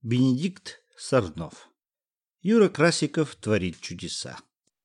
Бенедикт Сорнов. Юра Красиков творит чудеса.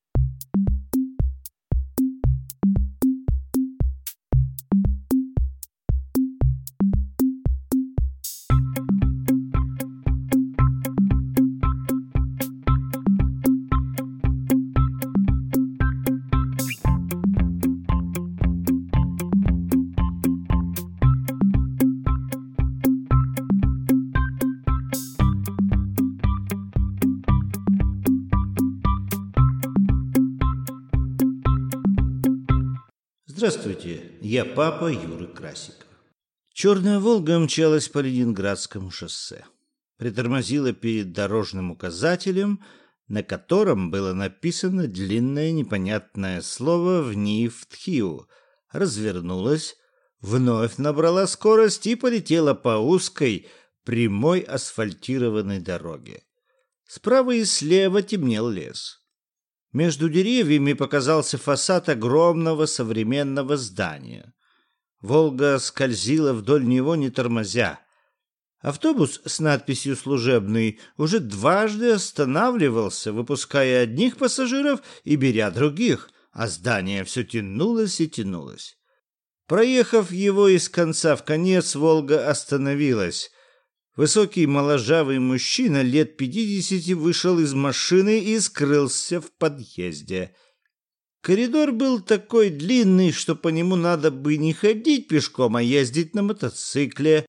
Здравствуйте, я папа Юры Красикова. Черная «Волга» мчалась по Ленинградскому шоссе. Притормозила перед дорожным указателем, на котором было написано длинное непонятное слово «Вниз-Тхиу». Развернулась, вновь набрала скорость и полетела по узкой, прямой асфальтированной дороге. Справа и слева темнел лес. Между деревьями показался фасад огромного современного здания. «Волга» скользила вдоль него, не тормозя. Автобус с надписью «Служебный» уже дважды останавливался, выпуская одних пассажиров и беря других, а здание все тянулось и тянулось. Проехав его из конца в конец, «Волга» остановилась. Высокий моложавый мужчина лет 50 вышел из машины и скрылся в подъезде. Коридор был такой длинный, что по нему надо бы не ходить пешком, а ездить на мотоцикле.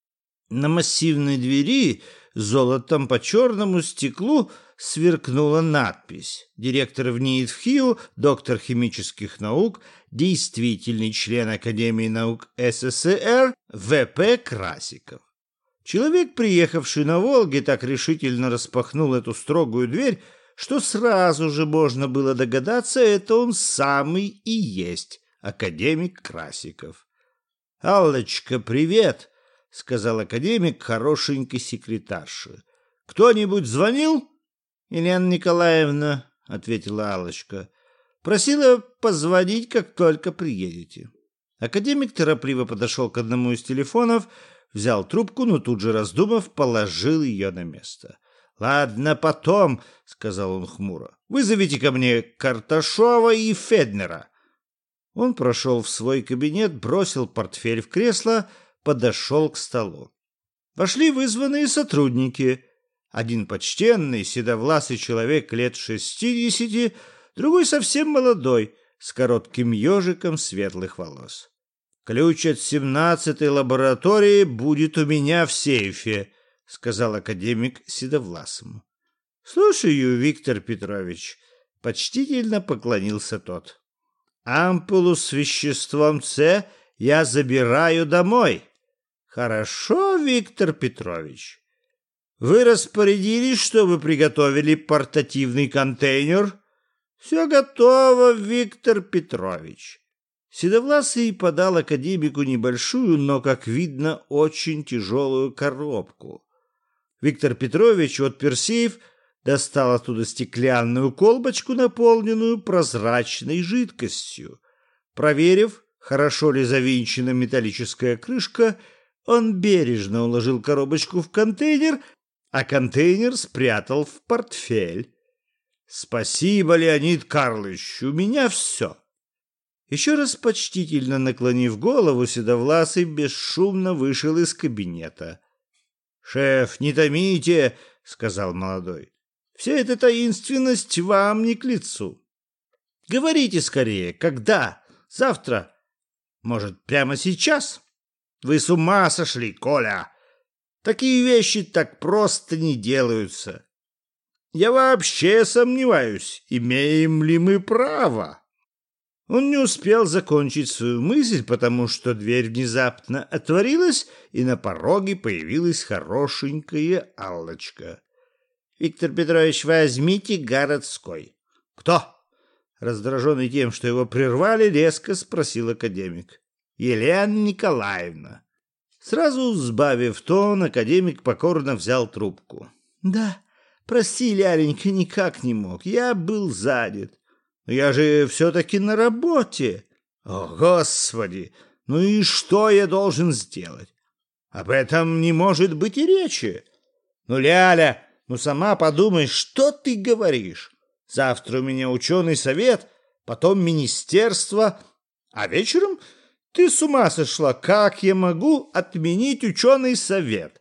На массивной двери золотом по черному стеклу сверкнула надпись: «Директор ВНИИ-ТХИУ, доктор химических наук, действительный член Академии наук СССР В.П. Красиков». Человек, приехавший на «Волге», так решительно распахнул эту строгую дверь, что сразу же можно было догадаться, это он самый и есть академик Красиков. «Аллочка, привет!» — сказал академик хорошенькой секретарше. «Кто-нибудь звонил?» «Елена Николаевна», — ответила Аллочка, — «просила позвонить, как только приедете». Академик торопливо подошел к одному из телефонов, взял трубку, но тут же, раздумав, положил ее на место. «Ладно, потом», — сказал он хмуро. «Вызовите ко мне Карташова и Феднера». Он прошел в свой кабинет, бросил портфель в кресло, подошел к столу. Вошли вызванные сотрудники. Один почтенный, седовласый человек лет 60, другой совсем молодой, с коротким ежиком светлых волос. «Ключ от 17-й лаборатории будет у меня в сейфе», — сказал академик седовласому. «Слушаю, Виктор Петрович», — почтительно поклонился тот. «Ампулу с веществом С я забираю домой». «Хорошо, Виктор Петрович. Вы распорядились, чтобы приготовили портативный контейнер?» «Все готово, Виктор Петрович». Седовласый подал академику небольшую, но, как видно, очень тяжелую коробку. Виктор Петрович отпер сейф, достал оттуда стеклянную колбочку, наполненную прозрачной жидкостью. Проверив, хорошо ли завинчена металлическая крышка, он бережно уложил коробочку в контейнер, а контейнер спрятал в портфель. «Спасибо, Леонид Карлович, у меня все». Еще раз почтительно наклонив голову, седовласый бесшумно вышел из кабинета. «Шеф, не томите», — сказал молодой. «Вся эта таинственность вам не к лицу. Говорите скорее, когда? Завтра? Может, прямо сейчас? Вы с ума сошли, Коля! Такие вещи так просто не делаются. Я вообще сомневаюсь, имеем ли мы право». Он не успел закончить свою мысль, потому что дверь внезапно отворилась, и на пороге появилась хорошенькая Аллочка. «Виктор Петрович, возьмите городской». «Кто?» Раздраженный тем, что его прервали, резко спросил академик. «Елена Николаевна». Сразу сбавив тон, академик покорно взял трубку. «Да, прости, Ляленька, никак не мог. Я был занят. Но я же все-таки на работе. О, Господи! Ну и что я должен сделать? Об этом не может быть и речи. Ну, Ляля, ну сама подумай, что ты говоришь? Завтра у меня ученый совет, потом министерство, а вечером ты с ума сошла. Как я могу отменить ученый совет?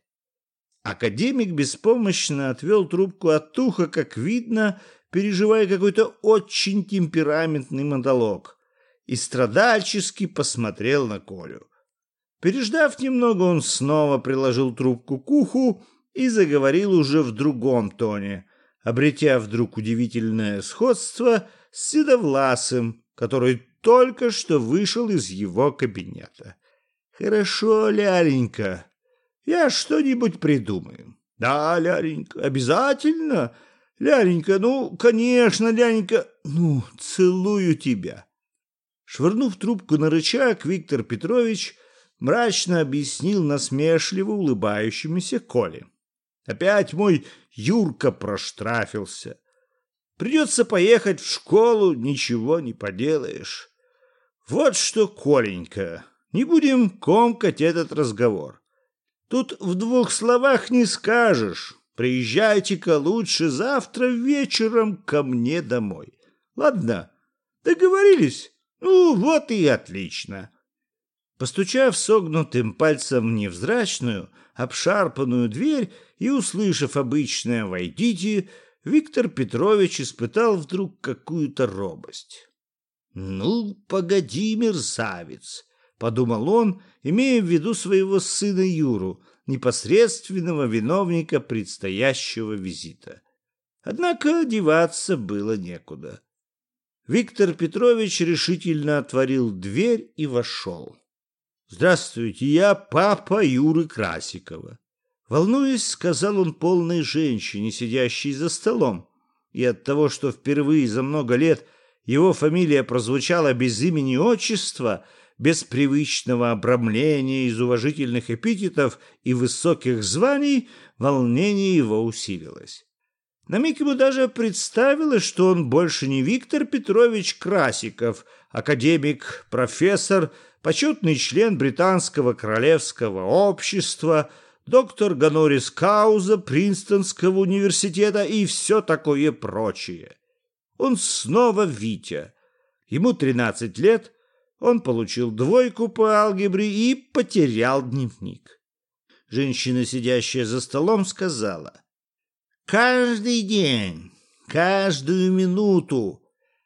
Академик беспомощно отвел трубку от уха, как видно, переживая какой-то очень темпераментный монолог, и страдальчески посмотрел на Колю. Переждав немного, он снова приложил трубку к уху и заговорил уже в другом тоне, обретя вдруг удивительное сходство с Седовласым, который только что вышел из его кабинета. «Хорошо, Ляленька, я что-нибудь придумаю». «Да, Ляленька, обязательно. Ляленька, ну, конечно, Ляленька, ну, целую тебя». Швырнув трубку на рычаг, Виктор Петрович мрачно объяснил насмешливо улыбающемуся Коле: «Опять мой Юрка проштрафился. Придется поехать в школу, ничего не поделаешь. Вот что, Коленька, не будем комкать этот разговор. Тут в двух словах не скажешь. Приезжайте-ка лучше завтра вечером ко мне домой. Ладно, договорились? Ну, вот и отлично». Постучав согнутым пальцем в невзрачную, обшарпанную дверь и услышав обычное «войдите», Виктор Петрович испытал вдруг какую-то робость. «Ну, погоди, мерзавец», — подумал он, имея в виду своего сына Юру, непосредственного виновника предстоящего визита. Однако одеваться было некуда. Виктор Петрович решительно отворил дверь и вошел. «Здравствуйте, я папа Юры Красикова». Волнуясь, сказал он полной женщине, сидящей за столом, и от того, что впервые за много лет его фамилия прозвучала без имени и отчества, без привычного обрамления из уважительных эпитетов и высоких званий, волнение его усилилось. На миг ему даже представилось, что он больше не Виктор Петрович Красиков, академик, профессор, почетный член Британского королевского общества, доктор гонорис кауза Принстонского университета и все такое прочее. Он снова Витя. Ему 13 лет, он получил 2 по алгебре и потерял дневник. Женщина, сидящая за столом, сказала: «Каждый день, каждую минуту,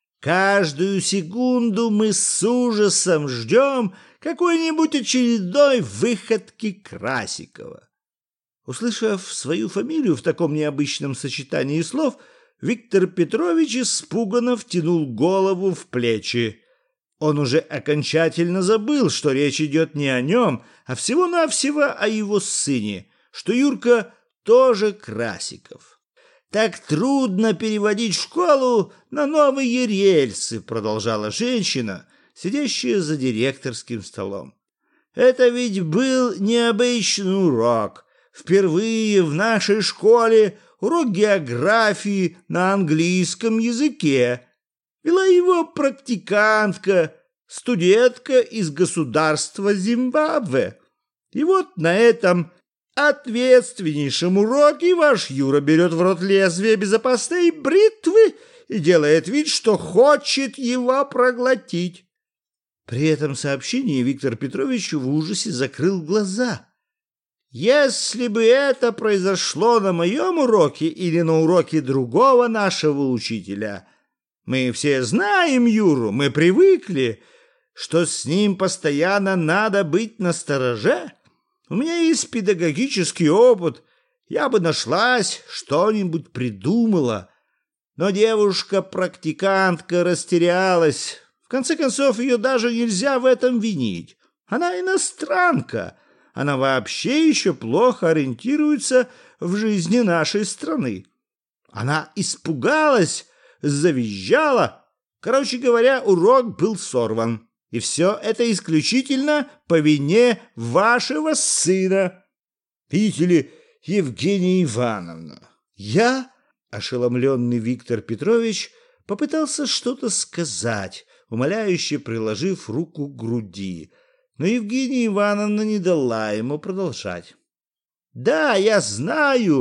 каждую секунду мы с ужасом ждем какой-нибудь очередной выходки Красикова». Услышав свою фамилию в таком необычном сочетании слов, Виктор Петрович испуганно втянул голову в плечи. Он уже окончательно забыл, что речь идет не о нем, а всего-навсего о его сыне, что Юрка тоже Красиков. «Так трудно переводить школу на новые рельсы», — продолжала женщина, сидящая за директорским столом. «Это ведь был необычный урок. Впервые в нашей школе урок географии на английском языке. Вела его практикантка, студентка из государства Зимбабве. И вот на этом ответственнейшем уроке ваш Юра берет в рот лезвие безопасной бритвы и делает вид, что хочет его проглотить». При этом сообщении Виктор Петрович в ужасе закрыл глаза. «Если бы это произошло на моем уроке или на уроке другого нашего учителя, мы все знаем Юру, мы привыкли, что с ним постоянно надо быть настороже. У меня есть педагогический опыт, я бы нашлась, что-нибудь придумала. Но девушка-практикантка растерялась. В конце концов, ее даже нельзя в этом винить. Она иностранка. Она вообще еще плохо ориентируется в жизни нашей страны. Она испугалась, завизжала. Короче говоря, урок был сорван. И все это исключительно по вине вашего сына. Видите ли, Евгения Ивановна, я, ошеломленный Виктор Петрович, попытался что-то сказать, умоляюще приложив руку к груди. Но Евгения Ивановна не дала ему продолжать. «Да, я знаю,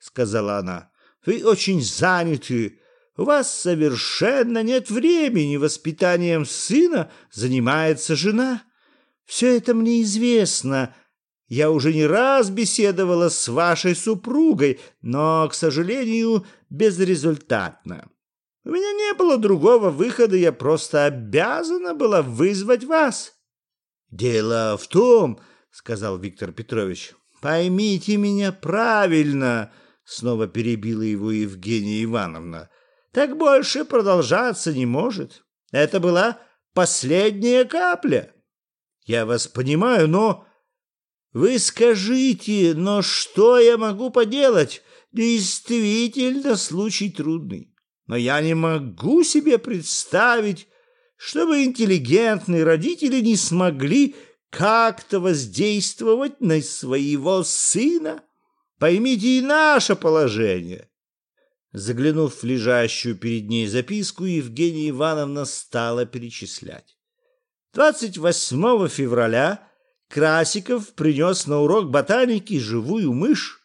сказала она. Вы очень заняты. У вас совершенно нет времени. Воспитанием сына занимается жена. Все это мне известно. Я уже не раз беседовала с вашей супругой, но, к сожалению, безрезультатно. У меня не было другого выхода, я просто обязана была вызвать вас. Дело в том, сказал Виктор Петрович, поймите меня правильно, снова перебила его Евгения Ивановна. Так больше продолжаться не может. Это была последняя капля. Я вас понимаю, но... Вы скажите, но что я могу поделать? Действительно, случай трудный. Но я не могу себе представить, чтобы интеллигентные родители не смогли как-то воздействовать на своего сына. Поймите и наше положение. Заглянув в лежащую перед ней записку, Евгения Ивановна стала перечислять. 28 февраля Красиков принес на урок ботаники живую мышь.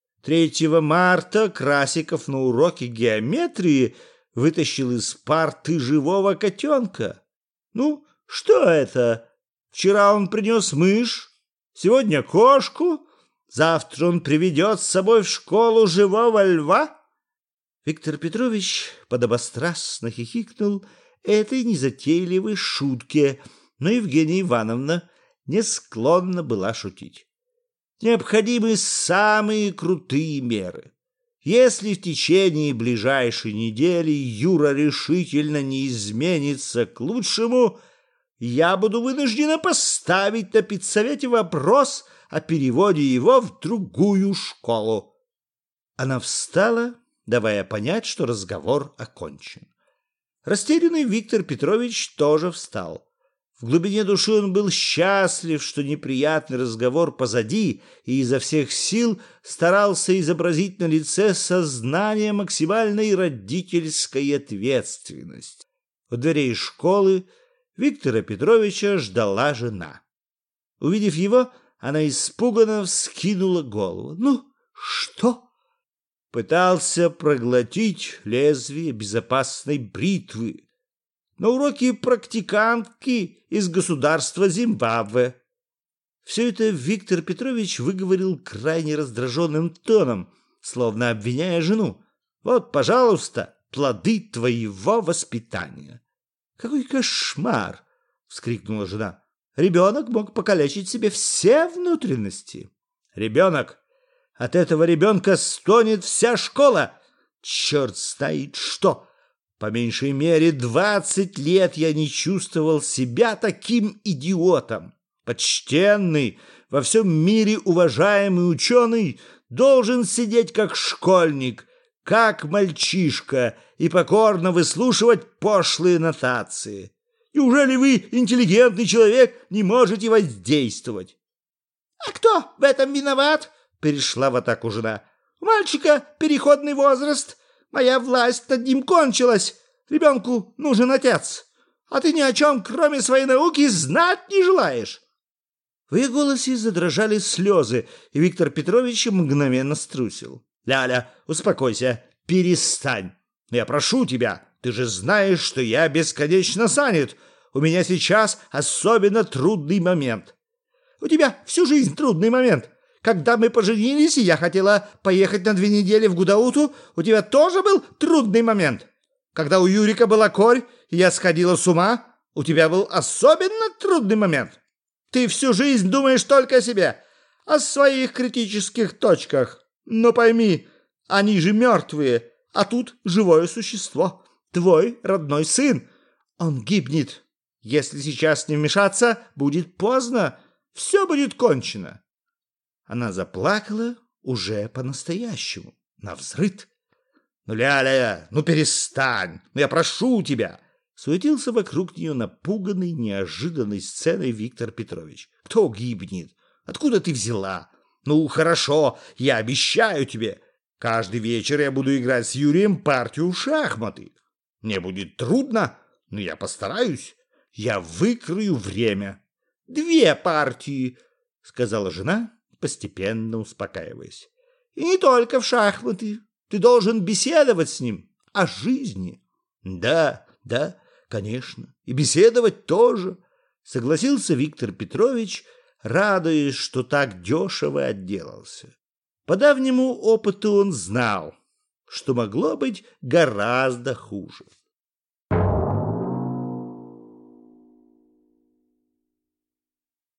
3 марта Красиков на уроке геометрии вытащил из парты живого котенка. Ну, что это? Вчера он принес мышь, сегодня кошку, завтра он приведет с собой в школу живого льва. Виктор Петрович подобострастно хихикнул этой незатейливой шутке, но Евгения Ивановна не склонна была шутить. Необходимы самые крутые меры. Если в течение ближайшей недели Юра решительно не изменится к лучшему, я буду вынуждена поставить на педсовете вопрос о переводе его в другую школу. Она встала, давая понять, что разговор окончен. Растерянный Виктор Петрович тоже встал. В глубине души он был счастлив, что неприятный разговор позади, и изо всех сил старался изобразить на лице сознание максимальной родительской ответственности. У дверей школы Виктора Петровича ждала жена. Увидев его, она испуганно вскинула голову. «Ну, что?» Пытался проглотить лезвие безопасной бритвы на уроке практикантки из государства Зимбабве. Все это Виктор Петрович выговорил крайне раздраженным тоном, словно обвиняя жену. «Вот, пожалуйста, плоды твоего воспитания». «Какой кошмар!» — вскрикнула жена. «Ребенок мог покалечить себе все внутренности». «Ребенок! От этого ребенка стонет вся школа! Черт знает что! По меньшей мере 20 лет я не чувствовал себя таким идиотом. Почтенный, во всем мире уважаемый ученый должен сидеть как школьник, как мальчишка и покорно выслушивать пошлые нотации. Неужели вы, интеллигентный человек, не можете воздействовать?» «А кто в этом виноват?» — перешла в атаку жена. «У мальчика переходный возраст. Моя власть над ним кончилась. Ребенку нужен отец. А ты ни о чем, кроме своей науки, знать не желаешь». В ее голосе задрожали слезы, и Виктор Петрович мгновенно струсил. «Ляля, успокойся, перестань. Я прошу тебя, ты же знаешь, что я бесконечно занят. У меня сейчас особенно трудный момент». «У тебя всю жизнь трудный момент. Когда мы поженились, и я хотела поехать на 2 недели в Гудауту, у тебя тоже был трудный момент. Когда у Юрика была корь, и я сходила с ума, у тебя был особенно трудный момент. Ты всю жизнь думаешь только о себе, о своих критических точках. Но пойми, они же мертвые, а тут живое существо, твой родной сын. Он гибнет. Если сейчас не вмешаться, будет поздно, все будет кончено». Она заплакала уже по-настоящему, навзрыд. «Ну, Ляля, ну перестань, ну я прошу тебя!» Суетился вокруг нее напуганный неожиданной сценой Виктор Петрович. «Кто гибнет? Откуда ты взяла? Ну, хорошо, я обещаю тебе. Каждый вечер я буду играть с Юрием партию в шахматы. Мне будет трудно, но я постараюсь. Я выкрою время». «2 партии», — сказала жена, постепенно успокаиваясь. И не только в шахматы. Ты должен беседовать с ним о жизни. Да, конечно, и беседовать тоже, согласился Виктор Петрович, радуясь, что так дешево отделался. По давнему опыту он знал, что могло быть гораздо хуже.